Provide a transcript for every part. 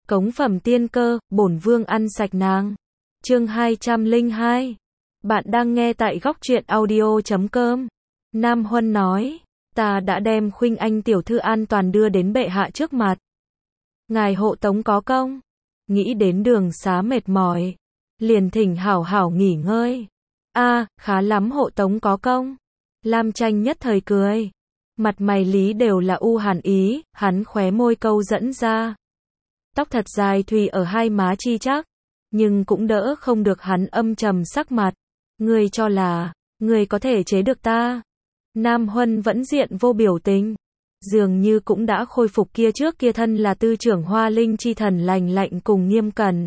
Cống phẩm tiên cơ, bổn vương ăn sạch nàng. Chương 202. Bạn đang nghe tại góc truyện audio.com. Nam Huân nói, ta đã đem Khuynh Anh tiểu thư an toàn đưa đến bệ hạ trước mặt. Ngài hộ tống có công. Nghĩ đến đường xá mệt mỏi, liền thỉnh hảo hảo nghỉ ngơi. Khá lắm, hộ tống có công. Lam Tranh nhất thời cười. Mặt mày lý đều là u hàn ý, hắn khóe môi câu dẫn ra. Tóc thật dài thùy ở hai má chi chắc, nhưng cũng đỡ không được hắn âm trầm sắc mặt. Ngươi cho là, ngươi có thể chế được ta. Nam Huân vẫn diện vô biểu tình, dường như cũng đã khôi phục kia trước kia thân là tư trưởng Hoa Linh chi thần lành lạnh cùng nghiêm cẩn.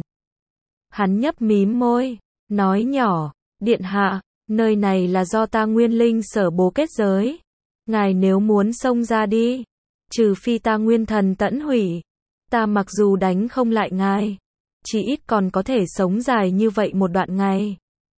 Hắn nhấp mím môi, nói nhỏ, điện hạ, nơi này là do ta Nguyên Linh sở bố kết giới. Ngài nếu muốn xông ra đi, trừ phi ta Nguyên Thần tẫn hủy, ta mặc dù đánh không lại ngài, chỉ ít còn có thể sống dài như vậy một đoạn ngày.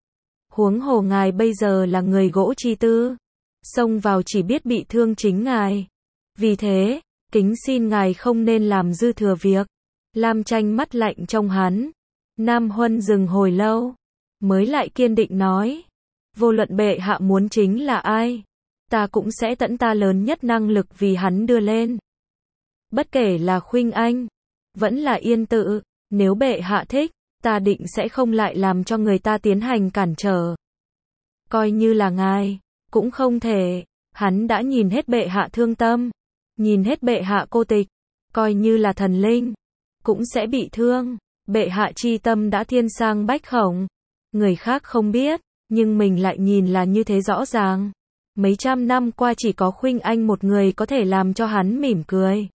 Huống hồ ngài bây giờ là người gỗ chi tư, xông vào chỉ biết bị thương chính ngài. Vì thế, kính xin ngài không nên làm dư thừa việc. Lam Tranh mắt lạnh trông hắn. Nam Huân dừng hồi lâu, mới lại kiên định nói, vô luận bệ hạ muốn chính là ai, ta cũng sẽ tận ta lớn nhất năng lực vì hắn đưa lên. Bất kể là Khuynh Anh, vẫn là Yên Tự, nếu bệ hạ thích, ta định sẽ không lại làm cho người ta tiến hành cản trở. Coi như là ngài, cũng không thể. Hắn đã nhìn hết bệ hạ thương tâm, nhìn hết bệ hạ cô tịch, coi như là thần linh, cũng sẽ bị thương. Bệ hạ chi tâm đã thiên sang bách khổng, người khác không biết, nhưng mình lại nhìn là như thế rõ ràng. Mấy trăm năm qua chỉ có Khuynh Anh một người có thể làm cho hắn mỉm cười.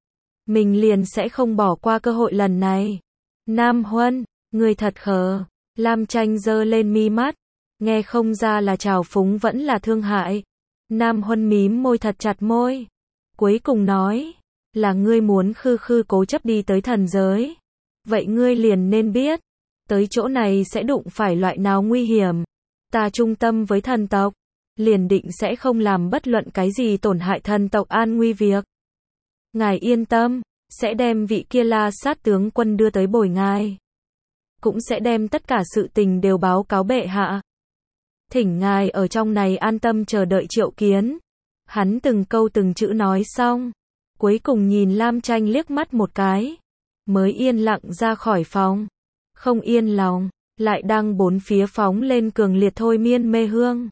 Mình liền sẽ không bỏ qua cơ hội lần này. Nam Huân, người thật khờ. Lam Tranh giơ lên mi mắt, nghe không ra là trào phúng vẫn là thương hại. Nam Huân mím môi thật chặt môi, cuối cùng nói, là ngươi muốn khư khư cố chấp đi tới thần giới. Vậy ngươi liền nên biết, tới chỗ này sẽ đụng phải loại nào nguy hiểm. Ta trung tâm với thần tộc, liền định sẽ không làm bất luận cái gì tổn hại thần tộc an nguy việc. Ngài yên tâm, sẽ đem vị kia La Sát tướng quân đưa tới bồi ngài. Cũng sẽ đem tất cả sự tình đều báo cáo bệ hạ. Thỉnh ngài ở trong này an tâm chờ đợi triệu kiến. Hắn từng câu từng chữ nói xong, cuối cùng nhìn Lam Tranh liếc mắt một cái, mới yên lặng ra khỏi phòng. Không yên lòng, lại đang bốn phía phóng lên cường liệt thôi miên mê hương.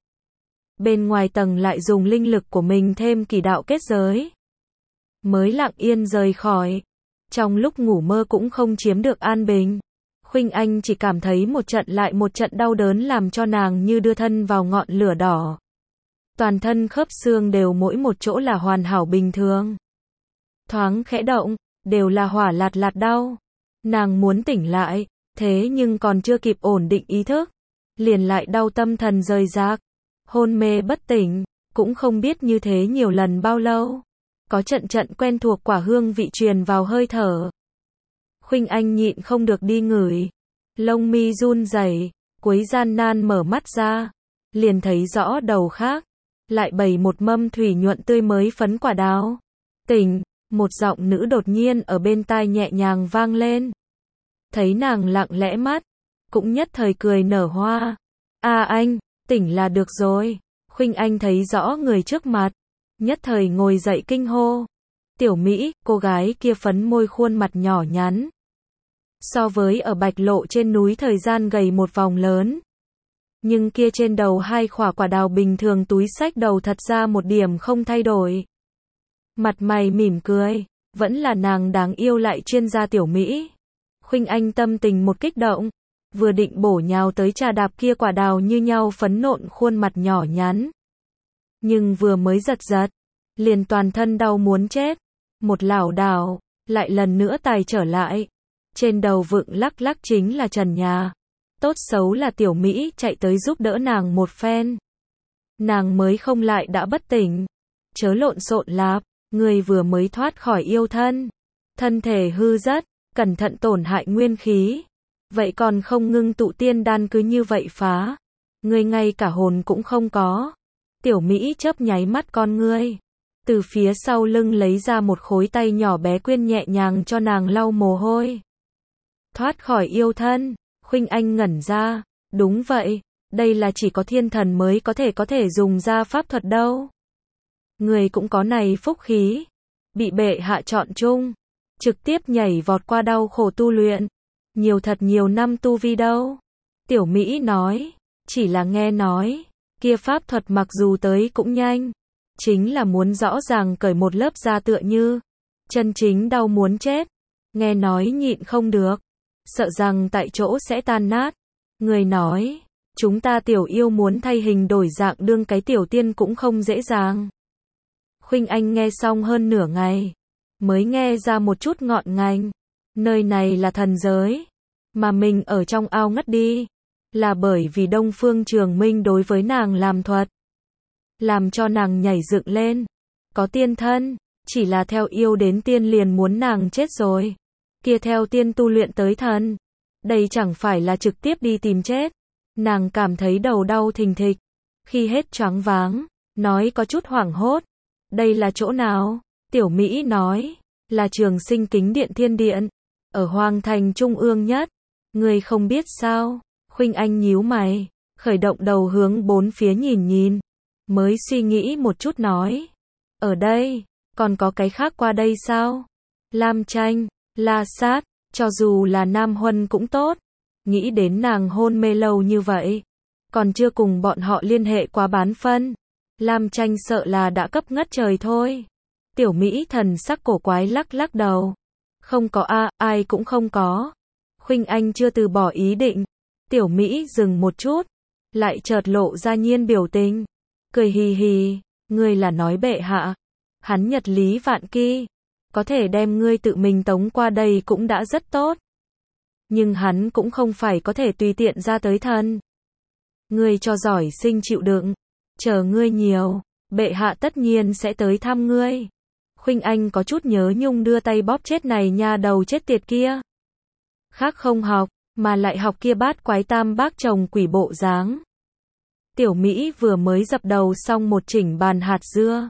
Bên ngoài tầng lại dùng linh lực của mình thêm kỳ đạo kết giới. Mới lặng yên rời khỏi. Trong lúc ngủ mơ cũng không chiếm được an bình. Khuynh Anh chỉ cảm thấy một trận lại một trận đau đớn làm cho nàng như đưa thân vào ngọn lửa đỏ. Toàn thân khớp xương đều mỗi một chỗ là hoàn hảo bình thường. Thoáng khẽ động, đều là hỏa lạt lạt đau. Nàng muốn tỉnh lại, thế nhưng còn chưa kịp ổn định ý thức, liền lại đau tâm thần rời rạc, hôn mê bất tỉnh, cũng không biết như thế nhiều lần bao lâu. Có trận trận quen thuộc quả hương vị truyền vào hơi thở. Khuynh Anh nhịn không được đi ngửi, lông mi run rẩy, cuối gian nan mở mắt ra, liền thấy rõ đầu khác, lại bày một mâm thủy nhuận tươi mới phấn quả đào. Tỉnh, một giọng nữ đột nhiên ở bên tai nhẹ nhàng vang lên. Thấy nàng lặng lẽ mắt, cũng nhất thời cười nở hoa. Anh, tỉnh là được rồi. Khuynh Anh thấy rõ người trước mặt, nhất thời ngồi dậy kinh hô. Tiểu Mỹ, cô gái kia phấn môi khuôn mặt nhỏ nhắn. So với ở Bạch Lộ trên núi thời gian gầy một vòng lớn. Nhưng kia trên đầu hai khỏa quả đào bình thường túi xách đầu thật ra một điểm không thay đổi. Mặt mày mỉm cười, vẫn là nàng đáng yêu lại chuyên gia Tiểu Mỹ. Khuynh Anh tâm tình một kích động, vừa định bổ nhào tới trà đạp kia quả đào như nhau phấn nộn khuôn mặt nhỏ nhắn. Nhưng vừa mới giật giật, liền toàn thân đau muốn chết. Một lảo đảo, lại lần nữa tài trở lại. Trên đầu vựng lắc lắc chính là trần nhà. Tốt xấu là Tiểu Mỹ chạy tới giúp đỡ nàng một phen. Nàng mới không lại đã bất tỉnh. Chớ lộn xộn lạp, người vừa mới thoát khỏi yêu thân. Thân thể hư rất, cẩn thận tổn hại nguyên khí. Vậy còn không ngưng tụ tiên đan cứ như vậy phá. Ngươi ngay cả hồn cũng không có. Tiểu Mỹ chớp nháy mắt con ngươi. Từ phía sau lưng lấy ra một khối tay nhỏ bé quyên nhẹ nhàng cho nàng lau mồ hôi. thoát khỏi yêu thân. Khuynh Anh ngẩn ra, đúng vậy, đây là chỉ có thiên thần mới có thể dùng ra pháp thuật đâu. Người cũng có này phúc khí, bị bệ hạ chọn chung, trực tiếp nhảy vọt qua đau khổ tu luyện, nhiều năm tu vi đâu. Tiểu Mỹ nói, chỉ là nghe nói, kia pháp thuật mặc dù tới cũng nhanh, chính là muốn rõ ràng cởi một lớp da tựa như, chân chính đau muốn chết, nghe nói nhịn không được, sợ rằng tại chỗ sẽ tan nát. Người nói, chúng ta tiểu yêu muốn thay hình đổi dạng đương cái tiểu tiên cũng không dễ dàng. Khuynh Anh nghe xong hơn nửa ngày, mới nghe ra một chút ngọn ngành. Nơi này là thần giới, mà mình ở trong ao ngất đi, là bởi vì Đông Phương Trường Minh đối với nàng làm thuật, làm cho nàng nhảy dựng lên, có tiên thân, chỉ là theo yêu đến tiên liền muốn nàng chết rồi. Kia theo tiên tu luyện tới thần, đây chẳng phải là trực tiếp đi tìm chết. Nàng cảm thấy đầu đau thình thịch, khi hết choáng váng, nói có chút hoảng hốt. Đây là chỗ nào? Tiểu Mỹ nói, là Trường Sinh Kính Điện Thiên Điện, ở Hoàng Thành Trung ương nhất. Người không biết sao? Khuynh Anh nhíu mày, khởi động đầu hướng bốn phía nhìn, mới suy nghĩ một chút nói, ở đây, còn có cái khác qua đây sao? Lam Tranh, La Sát, cho dù là Nam Huân cũng tốt. Nghĩ đến nàng hôn mê lâu như vậy, còn chưa cùng bọn họ liên hệ qua bán phân. Lam Tranh sợ là đã cấp ngất trời thôi. Tiểu Mỹ thần sắc cổ quái lắc đầu. Không có a, ai cũng không có. Khuynh Anh chưa từ bỏ ý định. Tiểu Mỹ dừng một chút, lại chợt lộ ra nhiên biểu tình, cười hì hì, ngươi là nói bệ hạ, hắn nhật lý vạn kỳ, có thể đem ngươi tự mình tống qua đây cũng đã rất tốt. Nhưng hắn cũng không phải có thể tùy tiện ra tới thần. Ngươi cho giỏi sinh chịu đựng, chờ ngươi nhiều, bệ hạ tất nhiên sẽ tới thăm ngươi. Khuynh Anh có chút nhớ nhung đưa tay bóp chết này nha đầu chết tiệt kia. Khác không học, mà lại học kia bát quái tam bác chồng quỷ bộ dáng. Tiểu Mỹ vừa mới dập đầu xong một chỉnh bàn hạt dưa,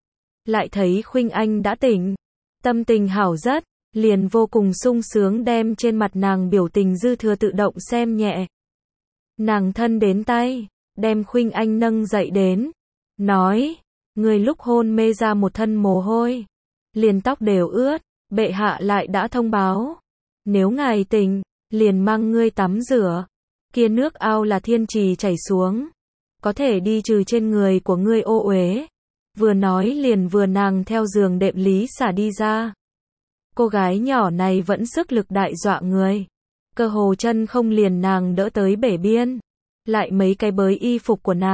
lại thấy Khuynh Anh đã tỉnh, tâm tình hảo rất, liền vô cùng sung sướng đem trên mặt nàng biểu tình dư thừa tự động xem nhẹ. Nàng thân đến tay, đem Khuynh Anh nâng dậy đến, nói, người lúc hôn mê ra một thân mồ hôi, liền tóc đều ướt, bệ hạ lại đã thông báo, nếu ngài tỉnh, liền mang ngươi tắm rửa, kia nước ao là thiên trì chảy xuống, có thể đi trừ trên người của ngươi ô uế. Vừa nói liền vừa nàng theo giường đệm lý xả đi ra. Cô gái nhỏ này vẫn sức lực đại dọa người, cơ hồ chân không liền nàng đỡ tới bể biên, lại mấy cái bới y phục của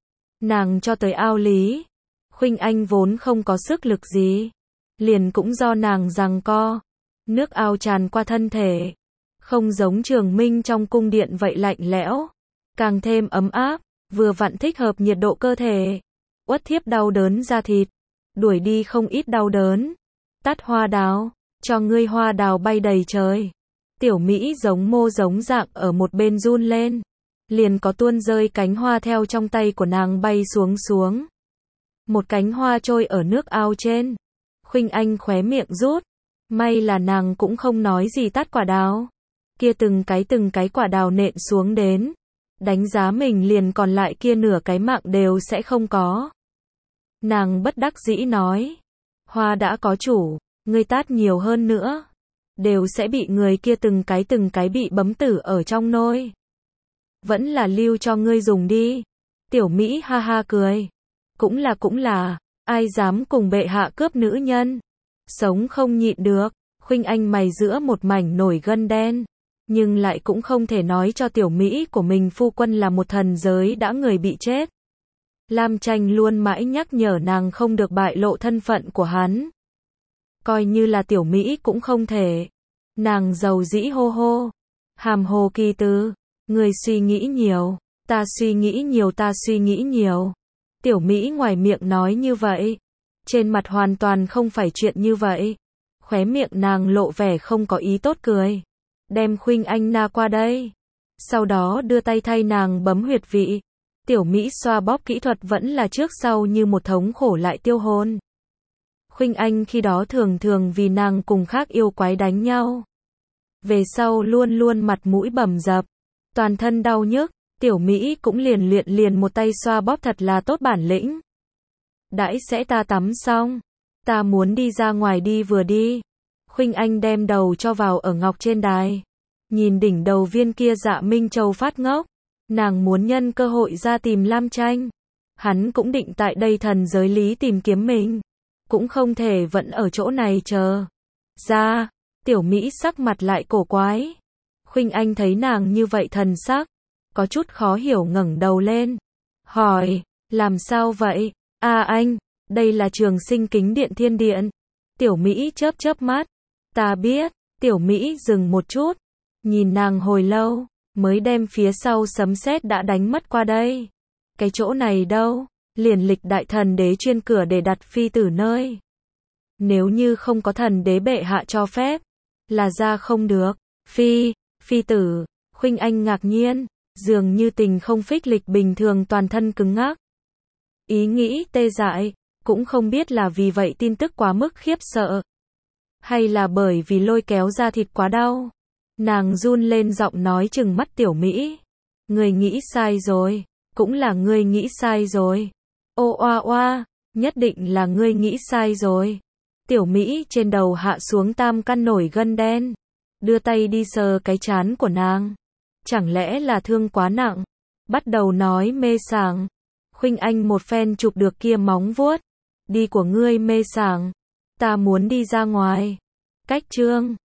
nàng cho tới ao lý. Khuynh Anh vốn không có sức lực gì, liền cũng do nàng giằng co, nước ao tràn qua thân thể, không giống Trường Minh trong cung điện vậy lạnh lẽo, càng thêm ấm áp, vừa vặn thích hợp nhiệt độ cơ thể. Uất thiếp đau đớn da thịt, đuổi đi không ít đau đớn. Tắt hoa đào, cho ngươi hoa đào bay đầy trời. Tiểu Mỹ giống mô giống dạng ở một bên run lên, liền có tuôn rơi cánh hoa theo trong tay của nàng bay xuống. Một cánh hoa trôi ở nước ao trên. Khuynh Anh khóe miệng rút, may là nàng cũng không nói gì tắt quả đào. Kia từng cái quả đào nện xuống đến, đánh giá mình liền còn lại kia nửa cái mạng đều sẽ không có. Nàng bất đắc dĩ nói, hoa đã có chủ, ngươi tát nhiều hơn nữa, đều sẽ bị người kia từng cái bị bấm tử ở trong nôi. Vẫn là lưu cho ngươi dùng đi. Tiểu Mỹ ha ha cười, cũng là, ai dám cùng bệ hạ cướp nữ nhân, sống không nhịn được. Khuynh Anh mày giữa một mảnh nổi gân đen, nhưng lại cũng không thể nói cho Tiểu Mỹ của mình phu quân là một thần giới đã người bị chết. Lam Tranh luôn mãi nhắc nhở nàng không được bại lộ thân phận của hắn. Coi như là Tiểu Mỹ cũng không thể. Nàng dầu dĩ hô, hàm hồ kỳ tư, người suy nghĩ nhiều, ta suy nghĩ nhiều. Tiểu Mỹ ngoài miệng nói như vậy, trên mặt hoàn toàn không phải chuyện như vậy. Khóe miệng nàng lộ vẻ không có ý tốt cười, đem Khuynh Anh na qua đây, sau đó đưa tay thay nàng bấm huyệt vị. Tiểu Mỹ xoa bóp kỹ thuật vẫn là trước sau như một thống khổ lại tiêu hồn. Khuynh Anh khi đó thường vì nàng cùng khác yêu quái đánh nhau, về sau luôn luôn mặt mũi bầm dập, toàn thân đau nhức, Tiểu Mỹ cũng liền một tay xoa bóp thật là tốt bản lĩnh. Đãi sẽ ta tắm xong, ta muốn đi ra ngoài đi vừa đi. Khuynh Anh đem đầu cho vào ở ngọc trên đài, nhìn đỉnh đầu viên kia Dạ Minh Châu phát ngốc, nàng muốn nhân cơ hội ra tìm Lam Tranh. Hắn cũng định tại đây thần giới lý tìm kiếm mình, cũng không thể vẫn ở chỗ này chờ. Ra, Tiểu Mỹ sắc mặt lại cổ quái. Khuynh Anh thấy nàng như vậy thần sắc, có chút khó hiểu ngẩng đầu lên, hỏi, làm sao vậy? Anh, đây là Trường Sinh Kính Điện Thiên Điện. Tiểu Mỹ chớp chớp mắt, ta biết. Tiểu Mỹ dừng một chút, nhìn nàng hồi lâu, mới đem phía sau sấm sét đã đánh mất qua đây. Cái chỗ này đâu? Liền lịch đại thần đế chuyên cửa để đặt phi tử nơi. Nếu như không có thần đế bệ hạ cho phép, là ra không được. Phi tử, Khuynh Anh ngạc nhiên, dường như tình không phích lịch bình thường toàn thân cứng ngắc. Ý nghĩ tê dại, cũng không biết là vì vậy tin tức quá mức khiếp sợ, hay là bởi vì lôi kéo ra thịt quá đau. Nàng run lên giọng nói trừng mắt Tiểu Mỹ. Ngươi nghĩ sai rồi, cũng là ngươi nghĩ sai rồi. Ô oa oa, nhất định là ngươi nghĩ sai rồi. Tiểu Mỹ trên đầu hạ xuống tam căn nổi gân đen, đưa tay đi sờ cái trán của nàng. Chẳng lẽ là thương quá nặng? Bắt đầu nói mê sảng. Khuynh Anh một phen chụp được kia móng vuốt. Đi của ngươi mê sảng. Ta muốn đi ra ngoài. Cách chương